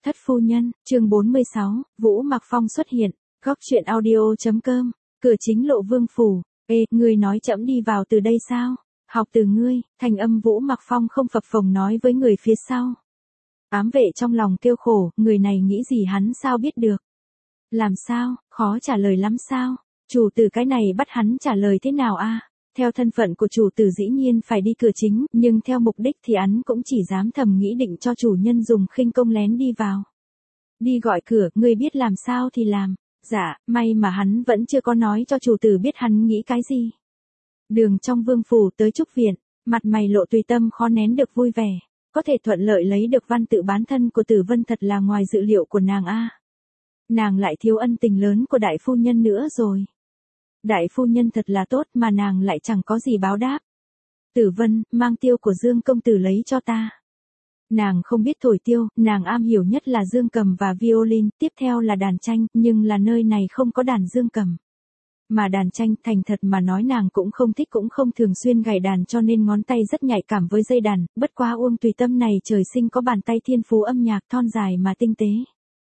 Thất phu nhân, chương 46, Vũ Mặc Phong xuất hiện, góc truyện audio.com, cửa chính Lộ Vương phủ. Ê, ngươi nói trẫm đi vào từ đây sao? Học từ ngươi, thành âm Vũ Mặc Phong không phập phồng nói với người phía sau. Ám vệ trong lòng kêu khổ, người này nghĩ gì hắn sao biết được? Làm sao, khó trả lời lắm sao? Chủ tử cái này bắt hắn trả lời thế nào a? Theo thân phận của chủ tử dĩ nhiên phải đi cửa chính, nhưng theo mục đích thì hắn cũng chỉ dám thầm nghĩ định cho chủ nhân dùng khinh công lén đi vào. Đi gọi cửa, ngươi biết làm sao thì làm. Dạ, may mà hắn vẫn chưa có nói cho chủ tử biết hắn nghĩ cái gì. Đường trong vương phủ tới trúc viện, mặt mày Lộ Tùy Tâm khó nén được vui vẻ. Có thể thuận lợi lấy được văn tự bán thân của Tử Vân thật là ngoài dự liệu của nàng a. Nàng lại thiếu ân tình lớn của đại phu nhân nữa rồi. Đại phu nhân thật là tốt mà nàng lại chẳng có gì báo đáp. Tử Vân, mang tiêu của Dương công tử lấy cho ta. Nàng không biết thổi tiêu, nàng am hiểu nhất là dương cầm và violin, tiếp theo là đàn tranh, nhưng là nơi này không có đàn dương cầm. Mà đàn tranh, thành thật mà nói nàng cũng không thích cũng không thường xuyên gảy đàn cho nên ngón tay rất nhạy cảm với dây đàn, bất quá Uông Tùy Tâm này trời sinh có bàn tay thiên phú âm nhạc thon dài mà tinh tế.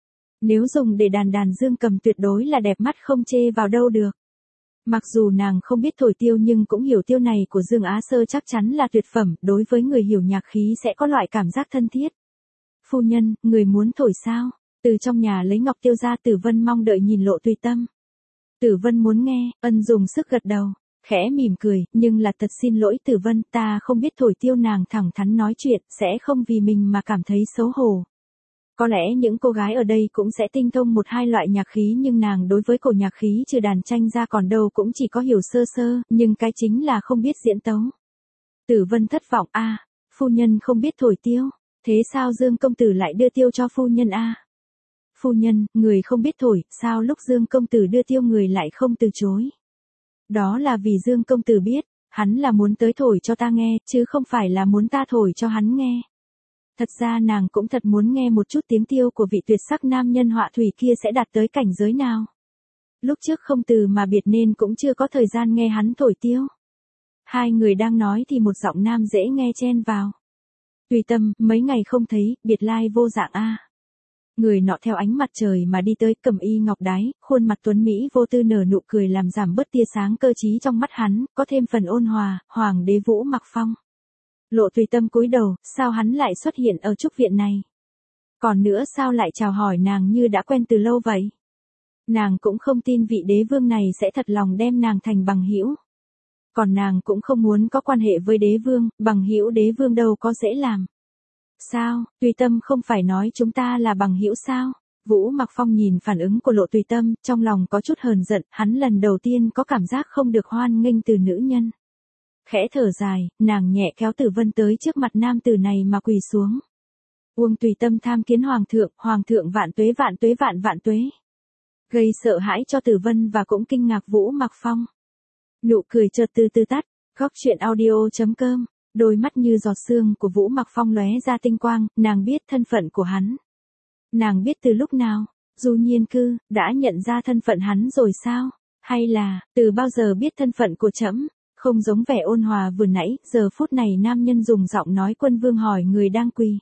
Nếu dùng để đàn dương cầm tuyệt đối là đẹp mắt không chê vào đâu được. Mặc dù nàng không biết thổi tiêu nhưng cũng hiểu tiêu này của Dương Á Sơ chắc chắn là tuyệt phẩm, đối với người hiểu nhạc khí sẽ có loại cảm giác thân thiết. Phu nhân, người muốn thổi sao? Từ trong nhà lấy ngọc tiêu ra, Tử Vân mong đợi nhìn Lộ Tùy Tâm. Tử Vân muốn nghe, ân dùng sức gật đầu, khẽ mỉm cười, nhưng là thật xin lỗi Tử Vân, ta không biết thổi tiêu. Nàng thẳng thắn nói chuyện, sẽ không vì mình mà cảm thấy xấu hổ. Có lẽ những cô gái ở đây cũng sẽ tinh thông một hai loại nhạc khí nhưng nàng đối với cổ nhạc khí trừ đàn tranh ra còn đâu cũng chỉ có hiểu sơ sơ, nhưng cái chính là không biết diễn tấu. Tử Vân thất vọng a, phu nhân không biết thổi tiêu, thế sao Dương công tử lại đưa tiêu cho phu nhân a? Phu nhân, người không biết thổi, sao lúc Dương công tử đưa tiêu người lại không từ chối? Đó là vì Dương công tử biết, hắn là muốn tới thổi cho ta nghe, chứ không phải là muốn ta thổi cho hắn nghe. Thật ra nàng cũng thật muốn nghe một chút tiếng tiêu của vị tuyệt sắc nam nhân họa thủy kia sẽ đạt tới cảnh giới nào. Lúc trước không từ mà biệt nên cũng chưa có thời gian nghe hắn thổi tiêu. Hai người đang nói thì một giọng nam dễ nghe chen vào. Tùy Tâm, mấy ngày không thấy, biệt lai vô dạng a. Người nọ theo ánh mặt trời mà đi tới, cầm y ngọc đái, khuôn mặt tuấn mỹ vô tư nở nụ cười làm giảm bớt tia sáng cơ trí trong mắt hắn, có thêm phần ôn hòa, Hoàng đế Vũ Mặc Phong. Lộ Tùy Tâm cúi đầu, sao hắn lại xuất hiện ở trúc viện này? Còn nữa sao lại chào hỏi nàng như đã quen từ lâu vậy? Nàng cũng không tin vị đế vương này sẽ thật lòng đem nàng thành bằng hữu. Còn nàng cũng không muốn có quan hệ với đế vương, bằng hữu đế vương đâu có dễ làm. Sao, Tùy Tâm không phải nói chúng ta là bằng hữu sao? Vũ Mặc Phong nhìn phản ứng của Lộ Tùy Tâm, trong lòng có chút hờn giận, hắn lần đầu tiên có cảm giác không được hoan nghênh từ nữ nhân. Khẽ thở dài, nàng nhẹ kéo Tử Vân tới trước mặt nam tử này mà quỳ xuống. Uông Tùy Tâm tham kiến hoàng thượng vạn tuế vạn tuế vạn vạn tuế. Gây sợ hãi cho Tử Vân và cũng kinh ngạc Vũ Mặc Phong. Nụ cười chợt từ từ tắt, góc truyện audio.com, đôi mắt như giọt sương của Vũ Mặc Phong lóe ra tinh quang, nàng biết thân phận của hắn. Nàng biết từ lúc nào, Du Nhiên Cư, đã nhận ra thân phận hắn rồi sao? Hay là, từ bao giờ biết thân phận của trẫm? Không giống vẻ ôn hòa vừa nãy, giờ phút này nam nhân dùng giọng nói Quân Vương hỏi người đang quỳ.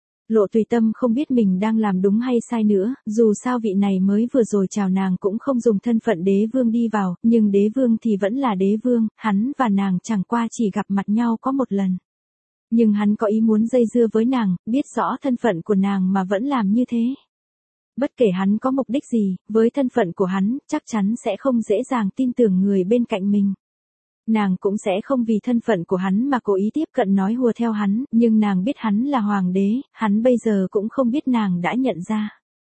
Lộ Tùy Tâm không biết mình đang làm đúng hay sai nữa, dù sao vị này mới vừa rồi chào nàng cũng không dùng thân phận đế vương đi vào, nhưng đế vương thì vẫn là đế vương, hắn và nàng chẳng qua chỉ gặp mặt nhau có một lần. Nhưng hắn có ý muốn dây dưa với nàng, biết rõ thân phận của nàng mà vẫn làm như thế. Bất kể hắn có mục đích gì, với thân phận của hắn, chắc chắn sẽ không dễ dàng tin tưởng người bên cạnh mình. Nàng cũng sẽ không vì thân phận của hắn mà cố ý tiếp cận nói hùa theo hắn, nhưng nàng biết hắn là hoàng đế, hắn bây giờ cũng không biết nàng đã nhận ra.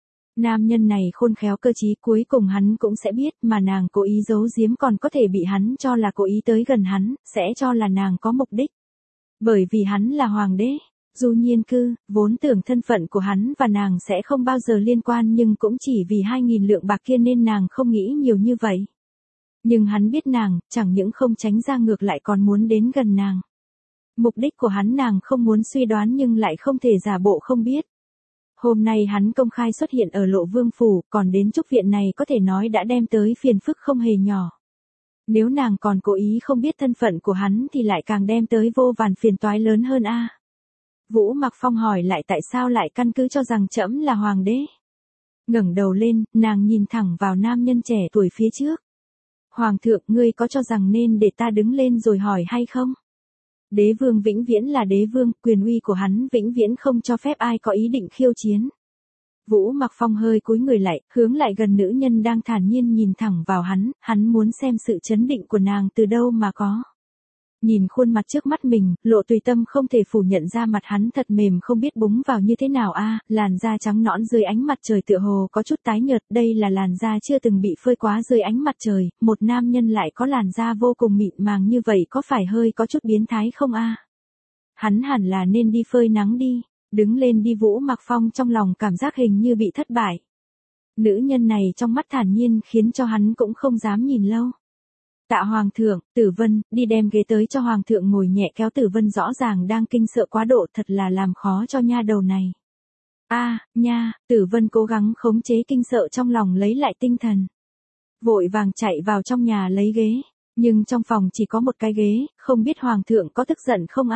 Nam nhân này khôn khéo cơ trí, cuối cùng hắn cũng sẽ biết, mà nàng cố ý giấu giếm còn có thể bị hắn cho là cố ý tới gần hắn, sẽ cho là nàng có mục đích. Bởi vì hắn là hoàng đế. Du Nhiên Cư, vốn tưởng thân phận của hắn và nàng sẽ không bao giờ liên quan nhưng cũng chỉ vì 2.000 lượng bạc kia nên nàng không nghĩ nhiều như vậy. Nhưng hắn biết nàng, chẳng những không tránh ra ngược lại còn muốn đến gần nàng. Mục đích của hắn nàng không muốn suy đoán nhưng lại không thể giả bộ không biết. Hôm nay hắn công khai xuất hiện ở Lộ Vương phủ, còn đến trúc viện này có thể nói đã đem tới phiền phức không hề nhỏ. Nếu nàng còn cố ý không biết thân phận của hắn thì lại càng đem tới vô vàn phiền toái lớn hơn a. Vũ Mặc Phong hỏi lại tại sao lại căn cứ cho rằng trẫm là hoàng đế. Ngẩng đầu lên, nàng nhìn thẳng vào nam nhân trẻ tuổi phía trước. Hoàng thượng, ngươi có cho rằng nên để ta đứng lên rồi hỏi hay không? Đế vương vĩnh viễn là đế vương, quyền uy của hắn vĩnh viễn không cho phép ai có ý định khiêu chiến. Vũ Mặc Phong hơi cúi người lại, hướng lại gần nữ nhân đang thản nhiên nhìn thẳng vào hắn muốn xem sự chấn định của nàng từ đâu mà có. Nhìn khuôn mặt trước mắt mình, Lộ Tùy Tâm không thể phủ nhận ra mặt hắn thật mềm không biết búng vào như thế nào làn da trắng nõn dưới ánh mặt trời tựa hồ có chút tái nhợt, đây là làn da chưa từng bị phơi quá dưới ánh mặt trời, một nam nhân lại có làn da vô cùng mịn màng như vậy có phải hơi có chút biến thái không Hắn hẳn là nên đi phơi nắng đi, đứng lên đi. Vũ Mặc Phong trong lòng cảm giác hình như bị thất bại. Nữ nhân này trong mắt thản nhiên khiến cho hắn cũng không dám nhìn lâu. Tạ hoàng thượng, Tử Vân, đi đem ghế tới cho hoàng thượng ngồi. Nhẹ kéo Tử Vân rõ ràng đang kinh sợ quá độ, thật là làm khó cho nha đầu này. Nha, Tử Vân cố gắng khống chế kinh sợ trong lòng lấy lại tinh thần. Vội vàng chạy vào trong nhà lấy ghế, nhưng trong phòng chỉ có một cái ghế, không biết hoàng thượng có tức giận không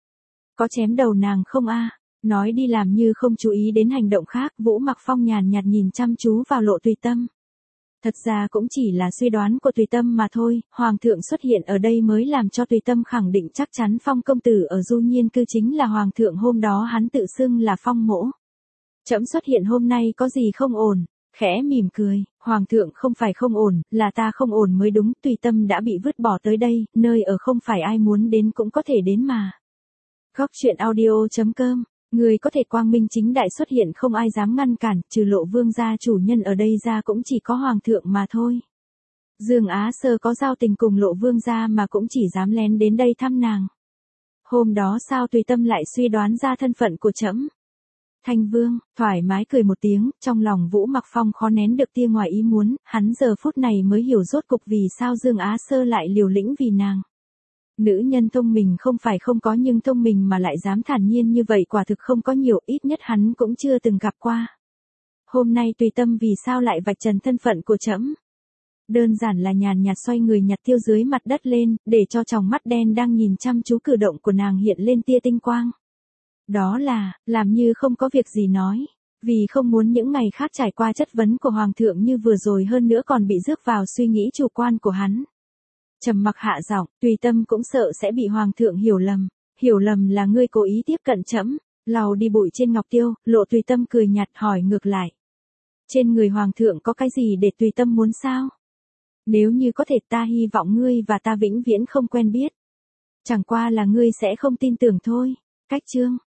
Có chém đầu nàng không Nói đi làm như không chú ý đến hành động khác, Vũ Mặc Phong nhàn nhạt nhìn chăm chú vào Lộ Tùy Tâm. Thật ra cũng chỉ là suy đoán của Tùy Tâm mà thôi, hoàng thượng xuất hiện ở đây mới làm cho Tùy Tâm khẳng định chắc chắn Phong công tử ở Du Nhiên cư chính là hoàng thượng hôm đó hắn tự xưng là Phong mỗ. Trẫm xuất hiện hôm nay có gì không ổn, khẽ mỉm cười, hoàng thượng không phải không ổn, là ta không ổn mới đúng. Tùy Tâm đã bị vứt bỏ tới đây, nơi ở không phải ai muốn đến cũng có thể đến mà. Góc truyện audio.com. Người có thể quang minh chính đại xuất hiện không ai dám ngăn cản, trừ Lộ vương gia chủ nhân ở đây ra cũng chỉ có hoàng thượng mà thôi. Dương Á Sơ có giao tình cùng Lộ vương gia mà cũng chỉ dám lén đến đây thăm nàng. Hôm đó sao Tùy Tâm lại suy đoán ra thân phận của trẫm? Thanh Vương, thoải mái cười một tiếng, trong lòng Vũ Mặc Phong khó nén được tia ngoài ý muốn, hắn giờ phút này mới hiểu rốt cục vì sao Dương Á Sơ lại liều lĩnh vì nàng. Nữ nhân thông minh không phải không có nhưng thông minh mà lại dám thản nhiên như vậy quả thực không có nhiều, ít nhất hắn cũng chưa từng gặp qua. Hôm nay Tùy Tâm vì sao lại vạch trần thân phận của trẫm? Đơn giản là nhàn nhạt xoay người nhặt tiêu dưới mặt đất lên, để cho tròng mắt đen đang nhìn chăm chú cử động của nàng hiện lên tia tinh quang. Đó là, làm như không có việc gì nói, vì không muốn những ngày khác trải qua chất vấn của hoàng thượng như vừa rồi, hơn nữa còn bị rước vào suy nghĩ chủ quan của hắn. Trầm mặc hạ giọng, Tùy Tâm cũng sợ sẽ bị hoàng thượng hiểu lầm là ngươi cố ý tiếp cận trẫm. Lau đi bụi trên ngọc tiêu, Lộ Tùy Tâm cười nhạt hỏi ngược lại. Trên người hoàng thượng có cái gì để Tùy Tâm muốn sao? Nếu như có thể ta hy vọng ngươi và ta vĩnh viễn không quen biết. Chẳng qua là ngươi sẽ không tin tưởng thôi. Cách chương.